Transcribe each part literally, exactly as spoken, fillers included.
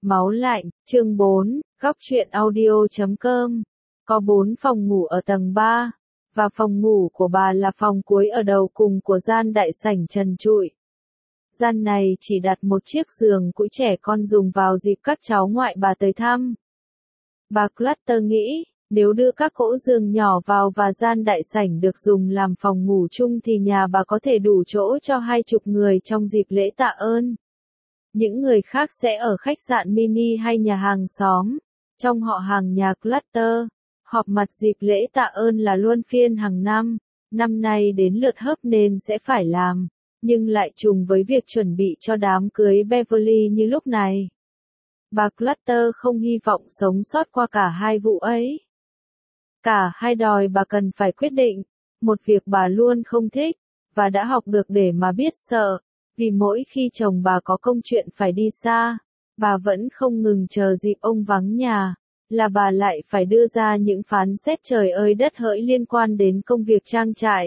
Máu lạnh, chương bốn, góc truyện audio chấm com. Có bốn phòng ngủ ở tầng ba, và phòng ngủ của bà là phòng cuối ở đầu cùng của gian đại sảnh trần trụi. Gian này chỉ đặt một chiếc giường cũ trẻ con dùng vào dịp các cháu ngoại bà tới thăm. Bà Clutter nghĩ, nếu đưa các cỗ giường nhỏ vào và gian đại sảnh được dùng làm phòng ngủ chung thì nhà bà có thể đủ chỗ cho hai chục người trong dịp lễ tạ ơn. Những người khác sẽ ở khách sạn mini hay nhà hàng xóm. Trong họ hàng nhà Clutter, họp mặt dịp lễ tạ ơn là luân phiên hàng năm. Năm nay đến lượt Hớp nên sẽ phải làm, nhưng lại trùng với việc chuẩn bị cho đám cưới Beverly như lúc này. Bà Clutter không hy vọng sống sót qua cả hai vụ ấy. Cả hai đòi bà cần phải quyết định, một việc bà luôn không thích, và đã học được để mà biết sợ. Vì mỗi khi chồng bà có công chuyện phải đi xa, bà vẫn không ngừng chờ dịp ông vắng nhà, là bà lại phải đưa ra những phán xét trời ơi đất hỡi liên quan đến công việc trang trại.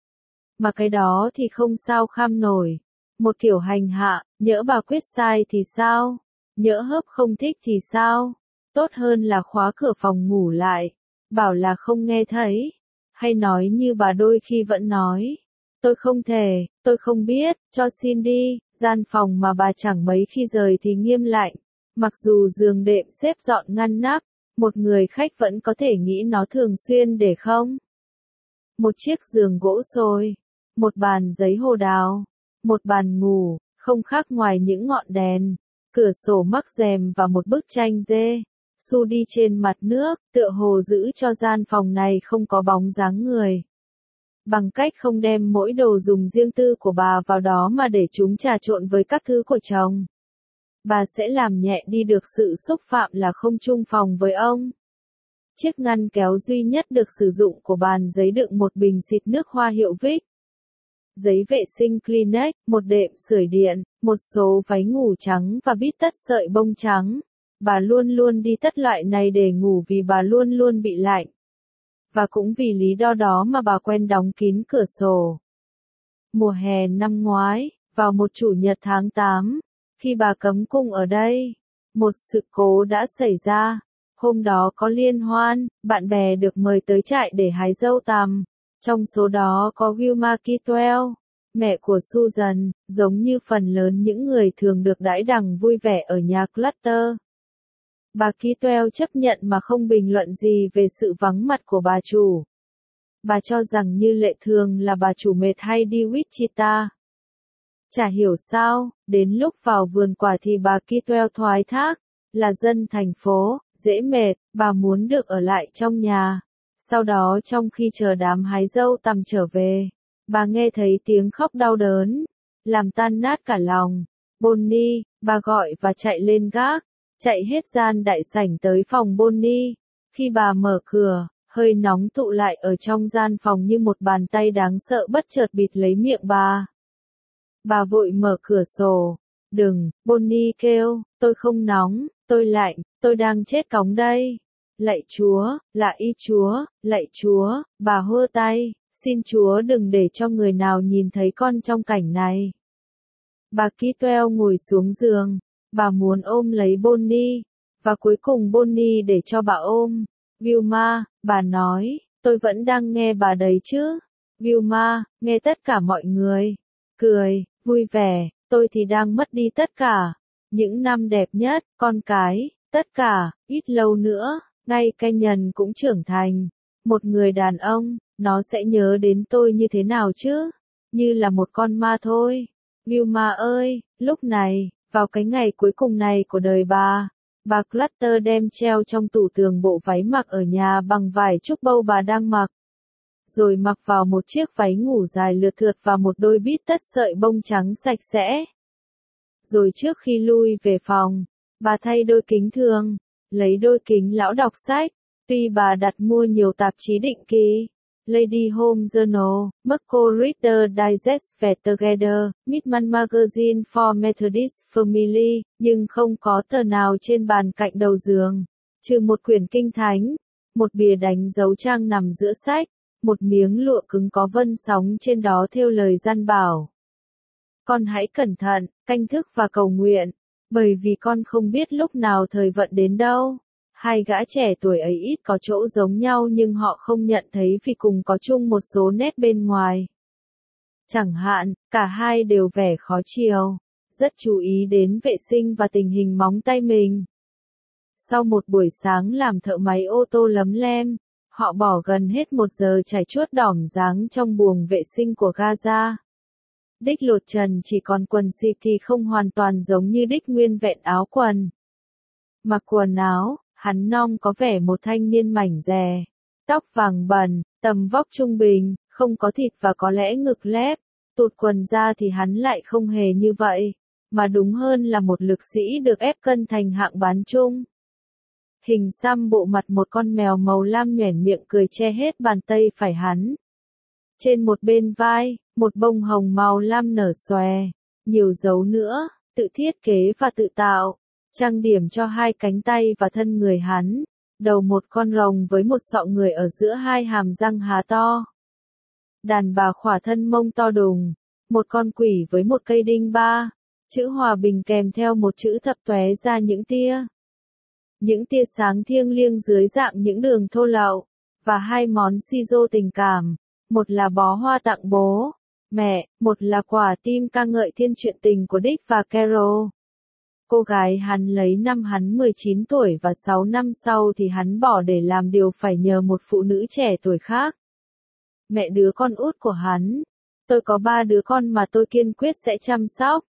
Mà cái đó thì không sao kham nổi. Một kiểu hành hạ, nhỡ bà quyết sai thì sao? Nhỡ Hớp không thích thì sao? Tốt hơn là khóa cửa phòng ngủ lại, bảo là không nghe thấy, hay nói như bà đôi khi vẫn nói. Tôi không thể, tôi không biết, cho xin đi. Gian phòng mà bà chẳng mấy khi rời thì nghiêm lạnh. Mặc dù giường đệm xếp dọn ngăn nắp, một người khách vẫn có thể nghĩ nó thường xuyên để không. Một chiếc giường gỗ xôi, một bàn giấy hồ đào, một bàn ngủ, không khác ngoài những ngọn đèn, cửa sổ mắc rèm và một bức tranh dê su đi trên mặt nước, tựa hồ giữ cho gian phòng này không có bóng dáng người. Bằng cách không đem mỗi đồ dùng riêng tư của bà vào đó mà để chúng trà trộn với các thứ của chồng, bà sẽ làm nhẹ đi được sự xúc phạm là không chung phòng với ông. Chiếc ngăn kéo duy nhất được sử dụng của bàn giấy đựng một bình xịt nước hoa hiệu Vic, giấy vệ sinh Kleenex, một đệm sưởi điện, một số váy ngủ trắng và bít tất sợi bông trắng. Bà luôn luôn đi tất loại này để ngủ vì bà luôn luôn bị lạnh. Và cũng vì lý do đó mà bà quen đóng kín cửa sổ. Mùa hè năm ngoái, vào một chủ nhật tháng tám, khi bà cấm cung ở đây, một sự cố đã xảy ra. Hôm đó có liên hoan, bạn bè được mời tới trại để hái dâu tằm. Trong số đó có Wilma Kitwell, mẹ của Susan, giống như phần lớn những người thường được đãi đằng vui vẻ ở nhà Clutter. Bà Kitwell chấp nhận mà không bình luận gì về sự vắng mặt của bà chủ. Bà cho rằng như lệ thường là bà chủ mệt hay đi Wichita. Chả hiểu sao, đến lúc vào vườn quả thì bà Kitwell thoái thác, là dân thành phố, dễ mệt, bà muốn được ở lại trong nhà. Sau đó trong khi chờ đám hái dâu tằm trở về, bà nghe thấy tiếng khóc đau đớn, làm tan nát cả lòng. Bonnie, bà gọi và chạy lên gác, chạy hết gian đại sảnh tới phòng Bonnie. Khi bà mở cửa, hơi nóng tụ lại ở trong gian phòng như một bàn tay đáng sợ bất chợt bịt lấy miệng bà. Bà vội mở cửa sổ. Đừng, Bonnie kêu, tôi không nóng, tôi lạnh, tôi đang chết cóng đây. Lạy Chúa, lạy Chúa, lạy Chúa, bà hơ tay, xin Chúa đừng để cho người nào nhìn thấy con trong cảnh này. Bà Kitwell ngồi xuống giường, bà muốn ôm lấy Bonnie, và cuối cùng Bonnie để cho bà ôm. Wilma, bà nói, tôi vẫn đang nghe bà đấy chứ. Wilma, nghe tất cả mọi người, cười, vui vẻ, tôi thì đang mất đi tất cả. Những năm đẹp nhất, con cái, tất cả, ít lâu nữa, ngay Kenyon cũng trưởng thành. Một người đàn ông, nó sẽ nhớ đến tôi như thế nào chứ? Như là một con ma thôi. Wilma ơi, lúc này, vào cái ngày cuối cùng này của đời bà, bà Clutter đem treo trong tủ tường bộ váy mặc ở nhà bằng vải trúc bâu bà đang mặc. Rồi mặc vào một chiếc váy ngủ dài lượt thượt và một đôi bít tất sợi bông trắng sạch sẽ. Rồi trước khi lui về phòng, bà thay đôi kính thường, lấy đôi kính lão đọc sách. Tuy bà đặt mua nhiều tạp chí định kỳ, Lady Home Journal, Marco Reader Digest và Together, Midman Magazine for Methodist Family, nhưng không có tờ nào trên bàn cạnh đầu giường, trừ một quyển kinh thánh, một bìa đánh dấu trang nằm giữa sách, một miếng lụa cứng có vân sóng trên đó thêu lời gian bảo. Con hãy cẩn thận, canh thức và cầu nguyện. Bởi vì con không biết lúc nào thời vận đến đâu. Hai gã trẻ tuổi ấy ít có chỗ giống nhau nhưng họ không nhận thấy vì cùng có chung một số nét bên ngoài. Chẳng hạn, cả hai đều vẻ khó chiều, rất chú ý đến vệ sinh và tình hình móng tay mình. Sau một buổi sáng làm thợ máy ô tô lấm lem, họ bỏ gần hết một giờ trải chuốt đỏm dáng trong buồng vệ sinh của Gaza. Đích lột trần chỉ còn quần xịp thì không hoàn toàn giống như Đích nguyên vẹn áo quần. Mặc quần áo, hắn non có vẻ một thanh niên mảnh dè, tóc vàng bẩn, tầm vóc trung bình, không có thịt và có lẽ ngực lép. Tụt quần ra thì hắn lại không hề như vậy, mà đúng hơn là một lực sĩ được ép cân thành hạng bán chung. Hình xăm bộ mặt một con mèo màu lam nhoẻn miệng cười che hết bàn tay phải hắn. Trên một bên vai, một bông hồng màu lam nở xòe, nhiều dấu nữa, tự thiết kế và tự tạo, trang điểm cho hai cánh tay và thân người hắn, đầu một con rồng với một sọ người ở giữa hai hàm răng há to. Đàn bà khỏa thân mông to đùng, một con quỷ với một cây đinh ba, chữ hòa bình kèm theo một chữ thập tóe ra những tia. Những tia sáng thiêng liêng dưới dạng những đường thô lậu, và hai món si-rô tình cảm, một là bó hoa tặng bố, mẹ, một là quả tim ca ngợi thiên truyện tình của Dick và Carol. Cô gái hắn lấy năm hắn mười chín tuổi và sáu năm sau thì hắn bỏ để làm điều phải nhờ một phụ nữ trẻ tuổi khác. Mẹ đứa con út của hắn. Tôi có ba đứa con mà tôi kiên quyết sẽ chăm sóc.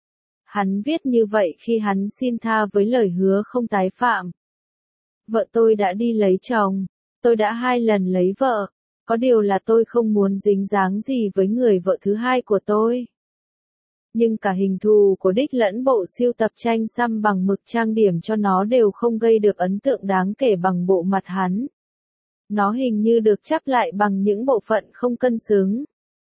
Hắn viết như vậy khi hắn xin tha với lời hứa không tái phạm. Vợ tôi đã đi lấy chồng. Tôi đã hai lần lấy vợ. Có điều là tôi không muốn dính dáng gì với người vợ thứ hai của tôi. Nhưng cả hình thù của Dick lẫn bộ sưu tập tranh xăm bằng mực trang điểm cho nó đều không gây được ấn tượng đáng kể bằng bộ mặt hắn. Nó hình như được chắp lại bằng những bộ phận không cân xứng.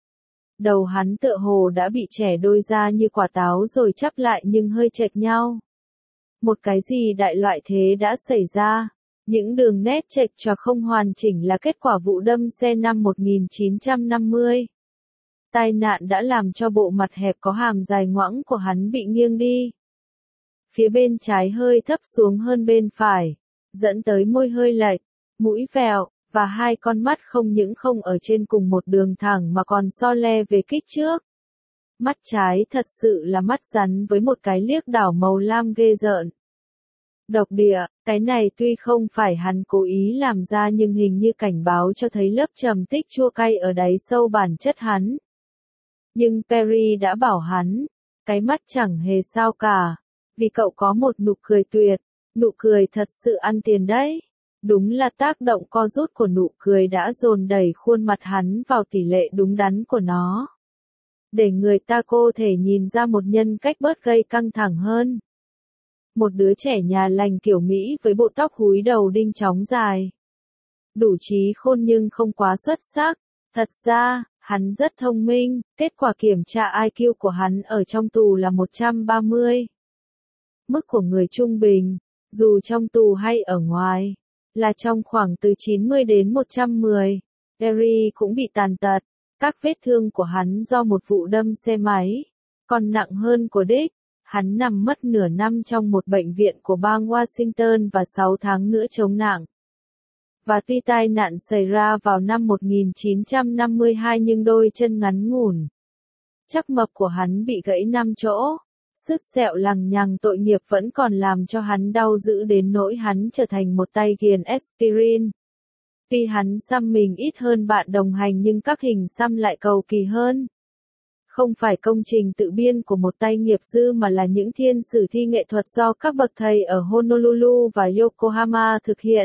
Đầu hắn tựa hồ đã bị chẻ đôi ra như quả táo rồi chắp lại nhưng hơi chệch nhau. Một cái gì đại loại thế đã xảy ra. Những đường nét chệch cho không hoàn chỉnh là kết quả vụ đâm xe năm một nghìn chín trăm năm mươi. Tai nạn đã làm cho bộ mặt hẹp có hàm dài ngoẵng của hắn bị nghiêng đi. Phía bên trái hơi thấp xuống hơn bên phải, dẫn tới môi hơi lệch, mũi vẹo, và hai con mắt không những không ở trên cùng một đường thẳng mà còn so le về kích trước. Mắt trái thật sự là mắt rắn với một cái liếc đảo màu lam ghê rợn. Độc địa, cái này tuy không phải hắn cố ý làm ra nhưng hình như cảnh báo cho thấy lớp trầm tích chua cay ở đáy sâu bản chất hắn. Nhưng Perry đã bảo hắn, cái mắt chẳng hề sao cả, vì cậu có một nụ cười tuyệt, nụ cười thật sự ăn tiền đấy. Đúng là tác động co rút của nụ cười đã dồn đẩy khuôn mặt hắn vào tỷ lệ đúng đắn của nó. Để người ta có thể nhìn ra một nhân cách bớt gây căng thẳng hơn. Một đứa trẻ nhà lành kiểu Mỹ với bộ tóc húi đầu đinh chóng dài. Đủ trí khôn nhưng không quá xuất sắc. Thật ra, hắn rất thông minh, kết quả kiểm tra i kiu của hắn ở trong tù là một trăm ba mươi. Mức của người trung bình, dù trong tù hay ở ngoài, là trong khoảng từ chín mươi đến một trăm mười. Perry cũng bị tàn tật, các vết thương của hắn do một vụ đâm xe máy. Còn nặng hơn của Dick, hắn nằm mất nửa năm trong một bệnh viện của bang Washington và sáu tháng nữa chống nặng. Và tuy tai nạn xảy ra vào năm một nghìn chín trăm năm mươi hai nhưng đôi chân ngắn ngủn, chắc mập của hắn bị gãy năm chỗ. Sức sẹo lằng nhằng tội nghiệp vẫn còn làm cho hắn đau dữ đến nỗi hắn trở thành một tay ghiền aspirin. Tuy hắn xăm mình ít hơn bạn đồng hành nhưng các hình xăm lại cầu kỳ hơn. Không phải công trình tự biên của một tay nghiệp dư mà là những thiên sử thi nghệ thuật do các bậc thầy ở Honolulu và Yokohama thực hiện.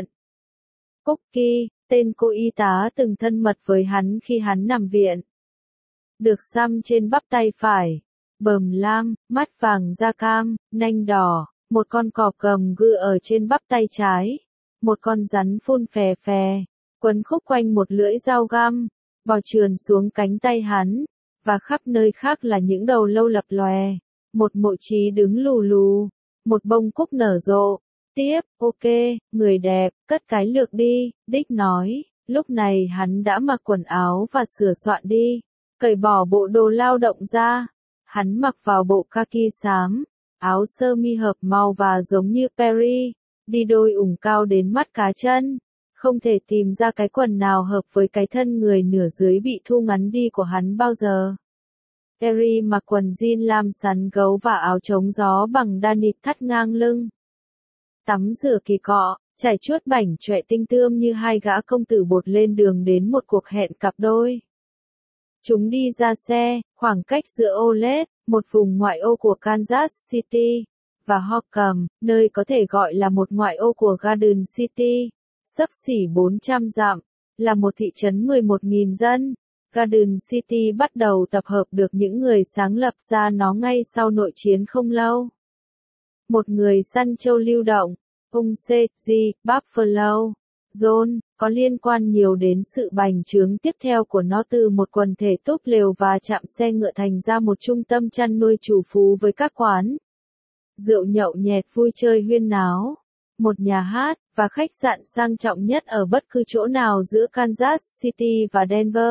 Cookie, tên cô y tá từng thân mật với hắn khi hắn nằm viện. Được xăm trên bắp tay phải. Bờm lam, mắt vàng da cam, nanh đỏ, một con cọp gầm gừ ở trên bắp tay trái, một con rắn phun phè phè, quấn khúc quanh một lưỡi dao găm, bò trườn xuống cánh tay hắn, và khắp nơi khác là những đầu lâu lập lòe, một mộ trí đứng lù lù, một bông cúc nở rộ. Tiếp, ok, người đẹp, cất cái lược đi, Dick nói, lúc này hắn đã mặc quần áo và sửa soạn đi, cởi bỏ bộ đồ lao động ra. Hắn mặc vào bộ kaki xám, áo sơ mi hợp màu và giống như Perry, đi đôi ủng cao đến mắt cá chân. Không thể tìm ra cái quần nào hợp với cái thân người nửa dưới bị thu ngắn đi của hắn bao giờ. Perry mặc quần jean lam sắn gấu và áo chống gió bằng đan nịt thắt ngang lưng. Tắm rửa kỳ cọ, chải chuốt bảnh chọe tinh tươm như hai gã công tử bột lên đường đến một cuộc hẹn cặp đôi. Chúng đi ra xe, khoảng cách giữa Olet, một vùng ngoại ô của Kansas City, và Holcomb, nơi có thể gọi là một ngoại ô của Garden City, xấp xỉ bốn trăm dặm, là một thị trấn mười một nghìn dân. Garden City bắt đầu tập hợp được những người sáng lập ra nó ngay sau nội chiến không lâu. Một người săn trâu lưu động, ông C. G. Buffalo John, có liên quan nhiều đến sự bành trướng tiếp theo của nó từ một quần thể túp lều và chạm xe ngựa thành ra một trung tâm chăn nuôi trù phú với các quán rượu nhậu nhẹt vui chơi huyên náo, một nhà hát, và khách sạn sang trọng nhất ở bất cứ chỗ nào giữa Kansas City và Denver.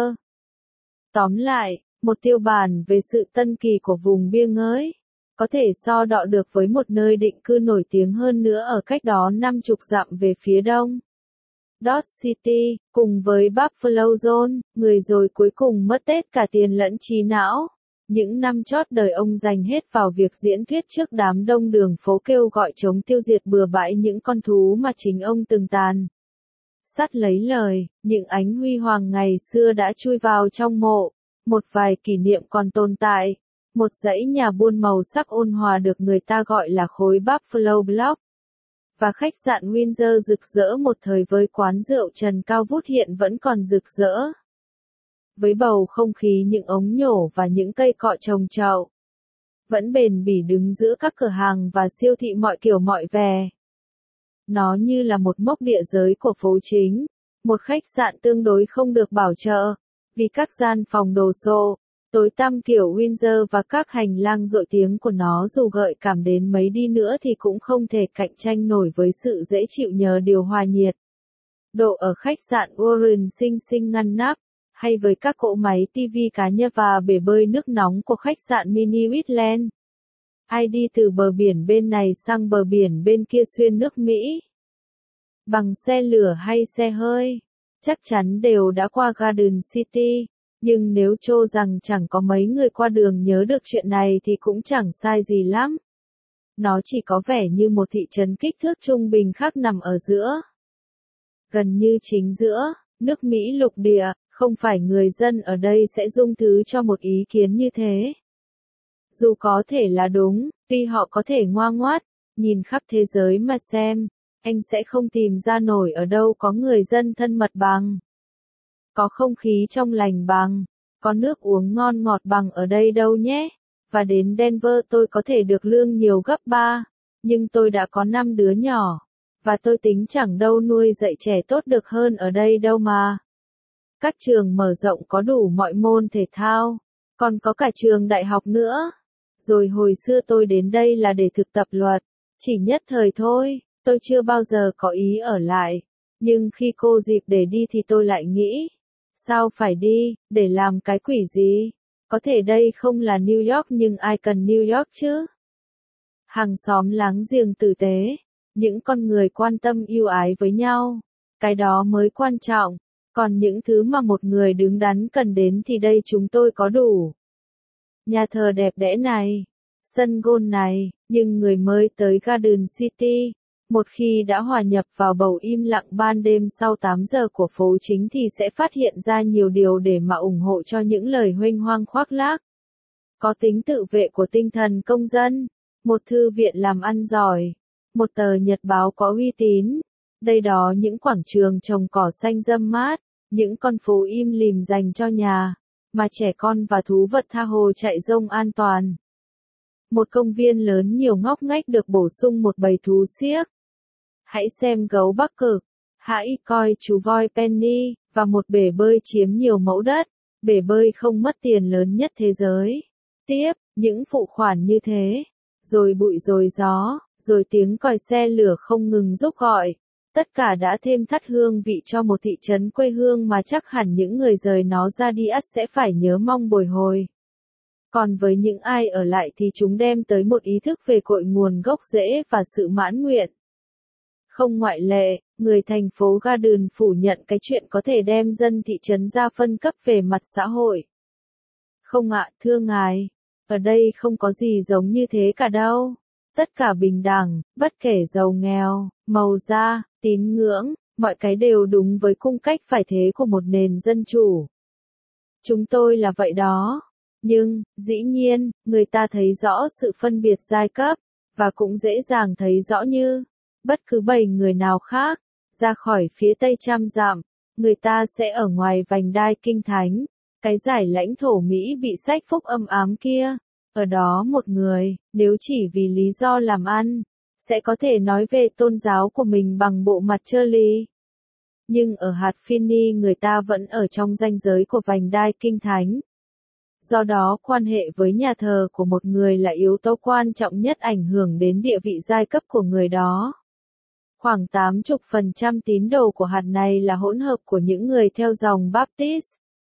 Tóm lại, một tiêu bản về sự tân kỳ của vùng bia ngới, có thể so đọ được với một nơi định cư nổi tiếng hơn nữa ở cách đó năm chục dặm về phía đông. Dodge City, cùng với Buffalo John, người rồi cuối cùng mất hết cả tiền lẫn trí não. Những năm chót đời ông dành hết vào việc diễn thuyết trước đám đông đường phố kêu gọi chống tiêu diệt bừa bãi những con thú mà chính ông từng tàn sát lấy lời. Những ánh huy hoàng ngày xưa đã chui vào trong mộ, một vài kỷ niệm còn tồn tại. Một dãy nhà buôn màu sắc ôn hòa được người ta gọi là khối Buffalo Block. Và khách sạn Windsor rực rỡ một thời với quán rượu trần cao vút hiện vẫn còn rực rỡ. Với bầu không khí những ống nhổ và những cây cọ trồng chậu. Vẫn bền bỉ đứng giữa các cửa hàng và siêu thị mọi kiểu mọi vẻ. Nó như là một mốc địa giới của phố chính. Một khách sạn tương đối không được bảo trợ. Vì các gian phòng đồ sộ, tối tăm kiểu Windsor và các hành lang dội tiếng của nó dù gợi cảm đến mấy đi nữa thì cũng không thể cạnh tranh nổi với sự dễ chịu nhờ điều hòa nhiệt độ ở khách sạn Warren xinh xinh ngăn nắp, hay với các cỗ máy ti vi cá nhân và bể bơi nước nóng của khách sạn Mini Wetland. Ai đi từ bờ biển bên này sang bờ biển bên kia xuyên nước Mỹ, bằng xe lửa hay xe hơi, chắc chắn đều đã qua Garden City. Nhưng nếu trô rằng chẳng có mấy người qua đường nhớ được chuyện này thì cũng chẳng sai gì lắm. Nó chỉ có vẻ như một thị trấn kích thước trung bình khác nằm ở giữa. Gần như chính giữa, nước Mỹ lục địa, không phải người dân ở đây sẽ dung thứ cho một ý kiến như thế. Dù có thể là đúng, tuy họ có thể ngoa ngoát, nhìn khắp thế giới mà xem, anh sẽ không tìm ra nổi ở đâu có người dân thân mật bằng. Có không khí trong lành bằng, có nước uống ngon ngọt bằng ở đây đâu nhé. Và đến Denver tôi có thể được lương nhiều gấp ba, nhưng tôi đã có năm đứa nhỏ, và tôi tính chẳng đâu nuôi dạy trẻ tốt được hơn ở đây đâu mà. Các trường mở rộng có đủ mọi môn thể thao, còn có cả trường đại học nữa. Rồi hồi xưa tôi đến đây là để thực tập luật, chỉ nhất thời thôi, tôi chưa bao giờ có ý ở lại. Nhưng khi cô dịp để đi thì tôi lại nghĩ, sao phải đi, để làm cái quỷ gì? Có thể đây không là New York nhưng ai cần New York chứ? Hàng xóm láng giềng tử tế, những con người quan tâm yêu ái với nhau, cái đó mới quan trọng. Còn những thứ mà một người đứng đắn cần đến thì đây chúng tôi có đủ. Nhà thờ đẹp đẽ này, sân golf này, nhưng người mới tới Garden City, một khi đã hòa nhập vào bầu im lặng ban đêm sau tám giờ của phố chính thì sẽ phát hiện ra nhiều điều để mà ủng hộ cho những lời huênh hoang khoác lác. Có tính tự vệ của tinh thần công dân, một thư viện làm ăn giỏi, một tờ nhật báo có uy tín, đây đó những quảng trường trồng cỏ xanh râm mát, những con phố im lìm dành cho nhà, mà trẻ con và thú vật tha hồ chạy rông an toàn. Một công viên lớn nhiều ngóc ngách được bổ sung một bầy thú xiếc. Hãy xem gấu Bắc Cực, hãy coi chú voi Penny, và một bể bơi chiếm nhiều mẫu đất, bể bơi không mất tiền lớn nhất thế giới. Tiếp, những phụ khoản như thế, rồi bụi rồi gió, rồi tiếng còi xe lửa không ngừng rúc gọi. Tất cả đã thêm thắt hương vị cho một thị trấn quê hương mà chắc hẳn những người rời nó ra đi ắt sẽ phải nhớ mong bồi hồi. Còn với những ai ở lại thì chúng đem tới một ý thức về cội nguồn gốc rễ và sự mãn nguyện. Không ngoại lệ, người thành phố Garden phủ nhận cái chuyện có thể đem dân thị trấn ra phân cấp về mặt xã hội. Không ạ, thưa ngài, ở đây không có gì giống như thế cả đâu. Tất cả bình đẳng, bất kể giàu nghèo, màu da, tín ngưỡng, mọi cái đều đúng với cung cách phải thế của một nền dân chủ. Chúng tôi là vậy đó. Nhưng, dĩ nhiên, người ta thấy rõ sự phân biệt giai cấp, và cũng dễ dàng thấy rõ như, bất cứ bảy người nào khác, ra khỏi phía tây trăm dặm, người ta sẽ ở ngoài vành đai kinh thánh, cái giải lãnh thổ Mỹ bị sách phúc âm ám kia. Ở đó một người, nếu chỉ vì lý do làm ăn, sẽ có thể nói về tôn giáo của mình bằng bộ mặt trơ ly. Nhưng ở hạt Finney người ta vẫn ở trong ranh giới của vành đai kinh thánh. Do đó quan hệ với nhà thờ của một người là yếu tố quan trọng nhất ảnh hưởng đến địa vị giai cấp của người đó. Khoảng tám mươi phần trăm tín đồ của hạt này là hỗn hợp của những người theo dòng Baptist,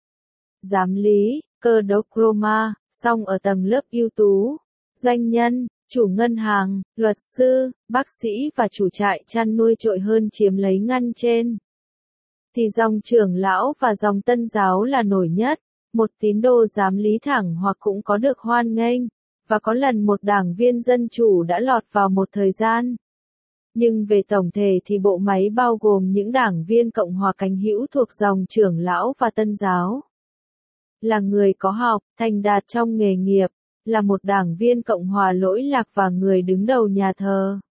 giám lý, cơ đốc Roma, song ở tầng lớp ưu tú, doanh nhân, chủ ngân hàng, luật sư, bác sĩ và chủ trại chăn nuôi trội hơn chiếm lấy ngăn trên. Thì dòng trưởng lão và dòng tân giáo là nổi nhất, một tín đồ giám lý thẳng hoặc cũng có được hoan nghênh, và có lần một đảng viên dân chủ đã lọt vào một thời gian. Nhưng về tổng thể thì bộ máy bao gồm những đảng viên Cộng hòa cánh hữu thuộc dòng trưởng lão và tân giáo. Là người có học, thành đạt trong nghề nghiệp, là một đảng viên Cộng hòa lỗi lạc và người đứng đầu nhà thờ.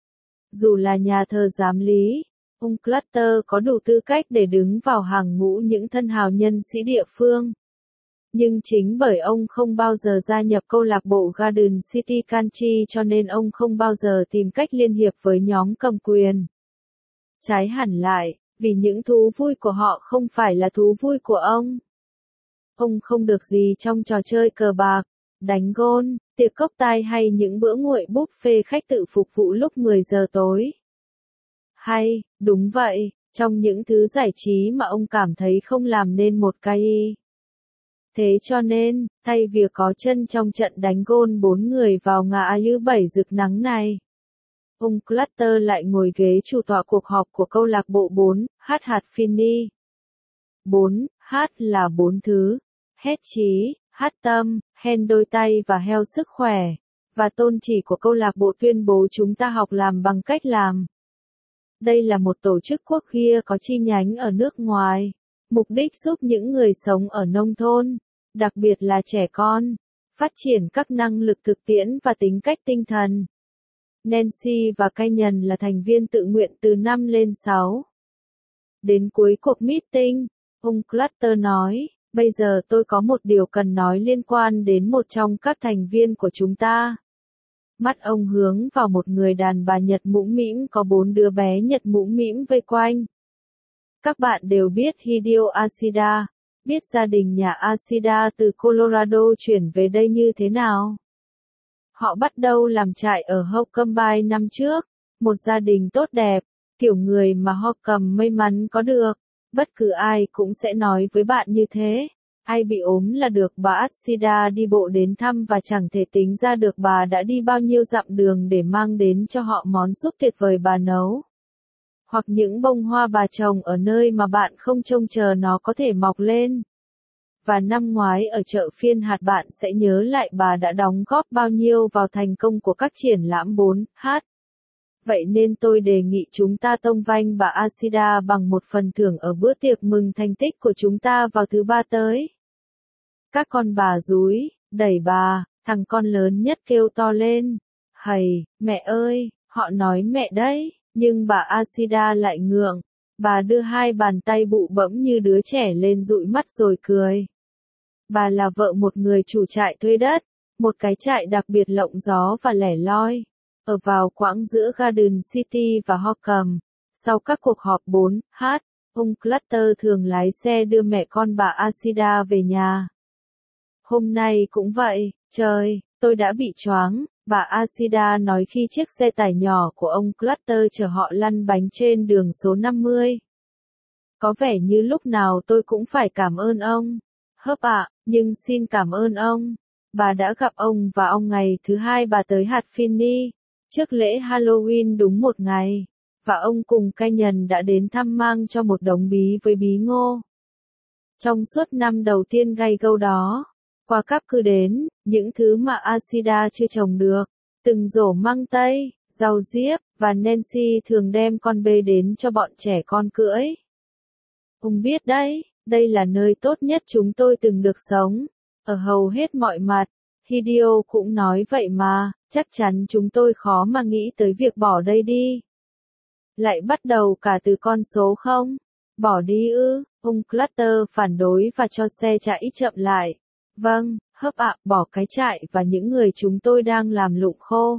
Dù là nhà thờ giám lý, ông Clutter có đủ tư cách để đứng vào hàng ngũ những thân hào nhân sĩ địa phương. Nhưng chính bởi ông không bao giờ gia nhập câu lạc bộ Garden City Country cho nên ông không bao giờ tìm cách liên hiệp với nhóm cầm quyền. Trái hẳn lại, vì những thú vui của họ không phải là thú vui của ông. Ông không được gì trong trò chơi cờ bạc, đánh gôn, tiệc cốc tai hay những bữa nguội buffet khách tự phục vụ lúc mười giờ tối. Hay, đúng vậy, trong những thứ giải trí mà ông cảm thấy không làm nên một cái. Thế cho nên, thay việc có chân trong trận đánh gôn bốn người vào ngã như bảy rực nắng này, ông Clutter lại ngồi ghế chủ tọa cuộc họp của câu lạc bộ bốn H hạt Finney. bốn H là bốn thứ: hét chí, hát tâm, hen đôi tay và heo sức khỏe. Và tôn chỉ của câu lạc bộ tuyên bố chúng ta học làm bằng cách làm. Đây là một tổ chức quốc gia có chi nhánh ở nước ngoài. Mục đích giúp những người sống ở nông thôn, đặc biệt là trẻ con, phát triển các năng lực thực tiễn và tính cách tinh thần. Nancy và Canyon là thành viên tự nguyện từ năm lên sáu. Đến cuối cuộc meeting, ông Clutter nói, bây giờ tôi có một điều cần nói liên quan đến một trong các thành viên của chúng ta. Mắt ông hướng vào một người đàn bà Nhật mũm mĩm có bốn đứa bé Nhật mũm mĩm vây quanh. Các bạn đều biết Hideo Ashida, biết gia đình nhà Ashida từ Colorado chuyển về đây như thế nào. Họ bắt đầu làm trại ở Holcombe năm trước, một gia đình tốt đẹp, kiểu người mà Holcombe may mắn có được. Bất cứ ai cũng sẽ nói với bạn như thế. Ai bị ốm là được bà Ashida đi bộ đến thăm và chẳng thể tính ra được bà đã đi bao nhiêu dặm đường để mang đến cho họ món súp tuyệt vời bà nấu. Hoặc những bông hoa bà trồng ở nơi mà bạn không trông chờ nó có thể mọc lên. Và năm ngoái ở chợ phiên hạt bạn sẽ nhớ lại bà đã đóng góp bao nhiêu vào thành công của các triển lãm bốn H. Vậy nên tôi đề nghị chúng ta tông vanh bà Ashida bằng một phần thưởng ở bữa tiệc mừng thành tích của chúng ta vào thứ ba tới. Các con bà dúi, đẩy bà, thằng con lớn nhất kêu to lên. Hầy, mẹ ơi, họ nói mẹ đấy, nhưng bà Ashida lại ngượng. Bà đưa hai bàn tay bụ bẫm như đứa trẻ lên dụi mắt rồi cười. Bà là vợ một người chủ trại thuê đất, một cái trại đặc biệt lộng gió và lẻ loi. Ở vào quãng giữa Garden City và Holcombe. Sau các cuộc họp bốn H, ông Clutter thường lái xe đưa mẹ con bà Ashida về nhà. Hôm nay cũng vậy, trời, tôi đã bị choáng, bà Ashida nói khi chiếc xe tải nhỏ của ông Clutter chở họ lăn bánh trên đường số năm mươi. Có vẻ như lúc nào tôi cũng phải cảm ơn ông. Hớp ạ, nhưng xin cảm ơn ông. Bà đã gặp ông và ông ngày thứ hai bà tới hạt Finney, trước lễ Halloween đúng một ngày, và ông cùng Canyon đã đến thăm mang cho một đống bí với bí ngô. Trong suốt năm đầu tiên gay gâu đó, qua cáp cứ đến, những thứ mà Alcida chưa trồng được, từng rổ măng tây, rau diếp, và Nancy thường đem con bê đến cho bọn trẻ con cưỡi. Ông biết đấy, đây là nơi tốt nhất chúng tôi từng được sống, ở hầu hết mọi mặt. Hideo cũng nói vậy mà, chắc chắn chúng tôi khó mà nghĩ tới việc bỏ đây đi. Lại bắt đầu cả từ con số không? Bỏ đi ư? Ông Clutter phản đối và cho xe chạy chậm lại. Vâng, hấp ạ, bỏ cái trại và những người chúng tôi đang làm lụng khô.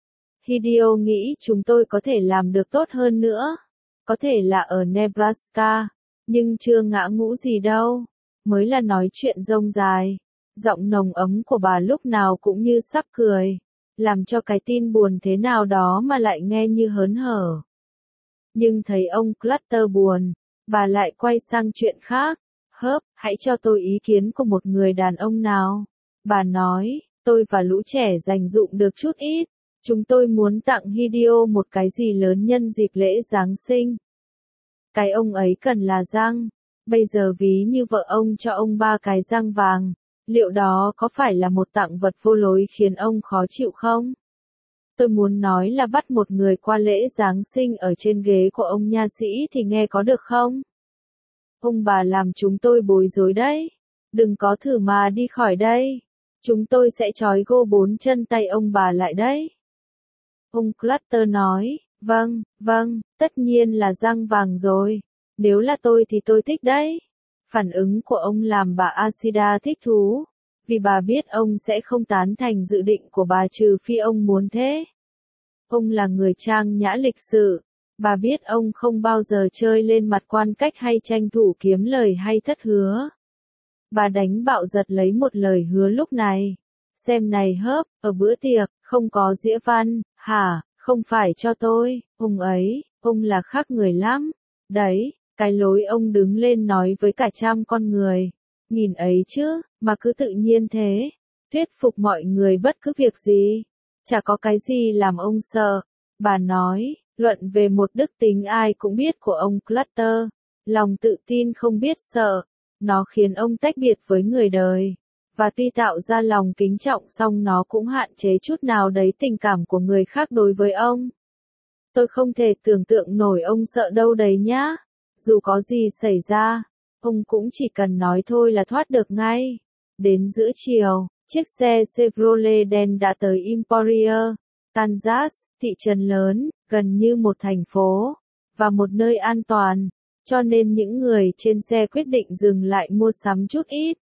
Hideo nghĩ chúng tôi có thể làm được tốt hơn nữa. Có thể là ở Nebraska, nhưng chưa ngã ngũ gì đâu. Mới là nói chuyện rông dài. Giọng nồng ấm của bà lúc nào cũng như sắp cười, làm cho cái tin buồn thế nào đó mà lại nghe như hớn hở. Nhưng thấy ông Clutter buồn, bà lại quay sang chuyện khác. Hớp, hãy cho tôi ý kiến của một người đàn ông nào. Bà nói, tôi và lũ trẻ dành dụm được chút ít. Chúng tôi muốn tặng Hideo một cái gì lớn nhân dịp lễ Giáng sinh. Cái ông ấy cần là răng. Bây giờ ví như vợ ông cho ông ba cái răng vàng. Liệu đó có phải là một tặng vật vô lối khiến ông khó chịu không? Tôi muốn nói là bắt một người qua lễ Giáng sinh ở trên ghế của ông nha sĩ thì nghe có được không? Ông bà làm chúng tôi bối rối đấy. Đừng có thử mà đi khỏi đây. Chúng tôi sẽ trói gô bốn chân tay ông bà lại đấy. Ông Clutter nói, vâng, vâng, tất nhiên là răng vàng rồi. Nếu là tôi thì tôi thích đấy. Phản ứng của ông làm bà Alcida thích thú, vì bà biết ông sẽ không tán thành dự định của bà trừ phi ông muốn thế. Ông là người trang nhã lịch sự, bà biết ông không bao giờ chơi lên mặt quan cách hay tranh thủ kiếm lời hay thất hứa. Bà đánh bạo giật lấy một lời hứa lúc này. Xem này hớp, ở bữa tiệc, không có dĩa văn, hả, không phải cho tôi, ông ấy, ông là khác người lắm. Đấy. Cái lối ông đứng lên nói với cả trăm con người. Nhìn ấy chứ, mà cứ tự nhiên thế. Thuyết phục mọi người bất cứ việc gì. Chả có cái gì làm ông sợ. Bà nói, luận về một đức tính ai cũng biết của ông Clutter. Lòng tự tin không biết sợ. Nó khiến ông tách biệt với người đời. Và tuy tạo ra lòng kính trọng song nó cũng hạn chế chút nào đấy tình cảm của người khác đối với ông. Tôi không thể tưởng tượng nổi ông sợ đâu đấy nhá. Dù có gì xảy ra, ông cũng chỉ cần nói thôi là thoát được ngay. Đến giữa chiều, chiếc xe Chevrolet đen đã tới Emporia, Kansas, thị trấn lớn, gần như một thành phố, và một nơi an toàn, cho nên những người trên xe quyết định dừng lại mua sắm chút ít.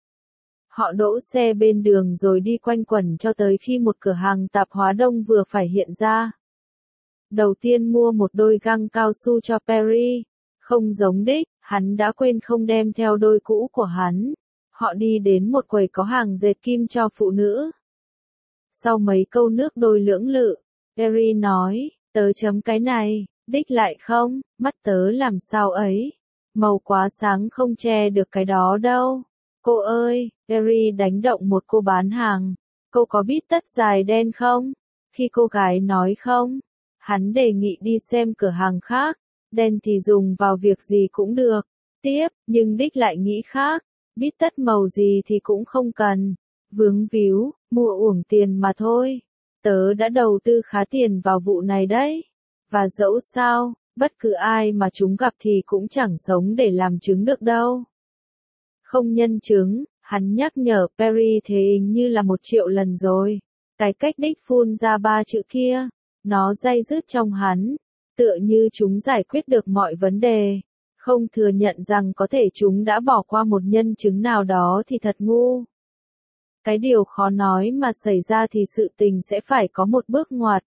Họ đỗ xe bên đường rồi đi quanh quẩn cho tới khi một cửa hàng tạp hóa đông vừa phải hiện ra. Đầu tiên mua một đôi găng cao su cho Perry. Không giống đích, hắn đã quên không đem theo đôi cũ của hắn. Họ đi đến một quầy có hàng dệt kim cho phụ nữ. Sau mấy câu nước đôi lưỡng lự, Perry nói, tớ chấm cái này, đích lại không, mắt tớ làm sao ấy. Màu quá sáng không che được cái đó đâu. Cô ơi, Perry đánh động một cô bán hàng. Cô có bít tất dài đen không? Khi cô gái nói không, hắn đề nghị đi xem cửa hàng khác. Đen thì dùng vào việc gì cũng được. Tiếp, nhưng đích lại nghĩ khác. Bít tất màu gì thì cũng không cần. Vướng víu, mua uổng tiền mà thôi. Tớ đã đầu tư khá tiền vào vụ này đấy. Và dẫu sao, bất cứ ai mà chúng gặp thì cũng chẳng sống để làm chứng được đâu. Không nhân chứng, hắn nhắc nhở Perry thế hình như là một triệu lần rồi. Cái cách đích phun ra ba chữ kia, nó day dứt trong hắn. Tựa như chúng giải quyết được mọi vấn đề. Không thừa nhận rằng có thể chúng đã bỏ qua một nhân chứng nào đó thì thật ngu. Cái điều khó nói mà xảy ra thì sự tình sẽ phải có một bước ngoặt.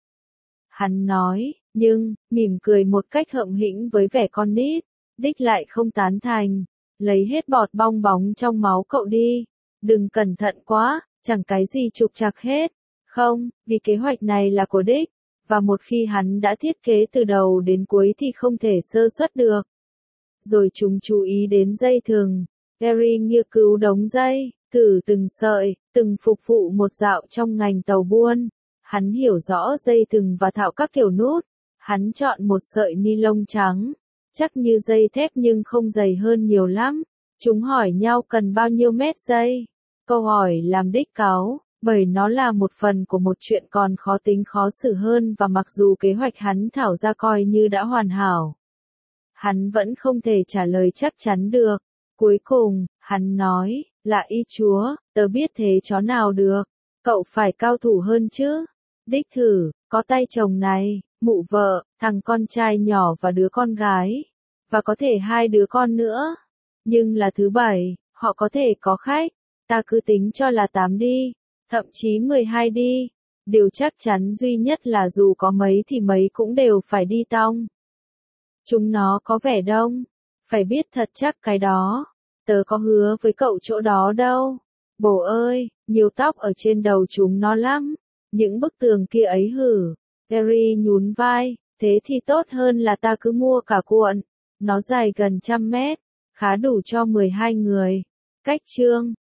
Hắn nói, nhưng, mỉm cười một cách hậm hĩnh với vẻ con nít. Đích lại không tán thành. Lấy hết bọt bong bóng trong máu cậu đi. Đừng cẩn thận quá, chẳng cái gì trục trặc hết. Không, vì kế hoạch này là của đích. Và một khi hắn đã thiết kế từ đầu đến cuối thì không thể sơ suất được. Rồi chúng chú ý đến dây thừng. Perry nghiêng cứu đống dây, Thử từng sợi, từng phục vụ một dạo trong ngành tàu buôn. Hắn hiểu rõ dây thừng và thạo các kiểu nút. Hắn chọn một sợi ni lông trắng, chắc như dây thép nhưng không dày hơn nhiều lắm. Chúng hỏi nhau cần bao nhiêu mét dây. Câu hỏi làm đích cáu, bởi nó là một phần của một chuyện còn khó tính khó xử hơn và mặc dù kế hoạch hắn thảo ra coi như đã hoàn hảo, hắn vẫn không thể trả lời chắc chắn được. Cuối cùng, hắn nói, là y chúa, tớ biết thế chó nào được, cậu phải cao thủ hơn chứ. Đích thử, có tay chồng này, mụ vợ, thằng con trai nhỏ và đứa con gái, và có thể hai đứa con nữa. Nhưng là thứ bảy, họ có thể có khách, ta cứ tính cho là tám đi, thậm chí mười hai đi. Điều chắc chắn duy nhất là dù có mấy thì mấy cũng đều phải đi tong. Chúng nó có vẻ đông, phải biết thật chắc cái đó. Tớ có hứa với cậu chỗ đó đâu. Bồ ơi, nhiều tóc ở trên đầu chúng nó lắm. Những bức tường kia ấy hử. Harry nhún vai, thế thì tốt hơn là ta cứ mua cả cuộn. Nó dài gần trăm mét, khá đủ cho mười hai người. Cách chương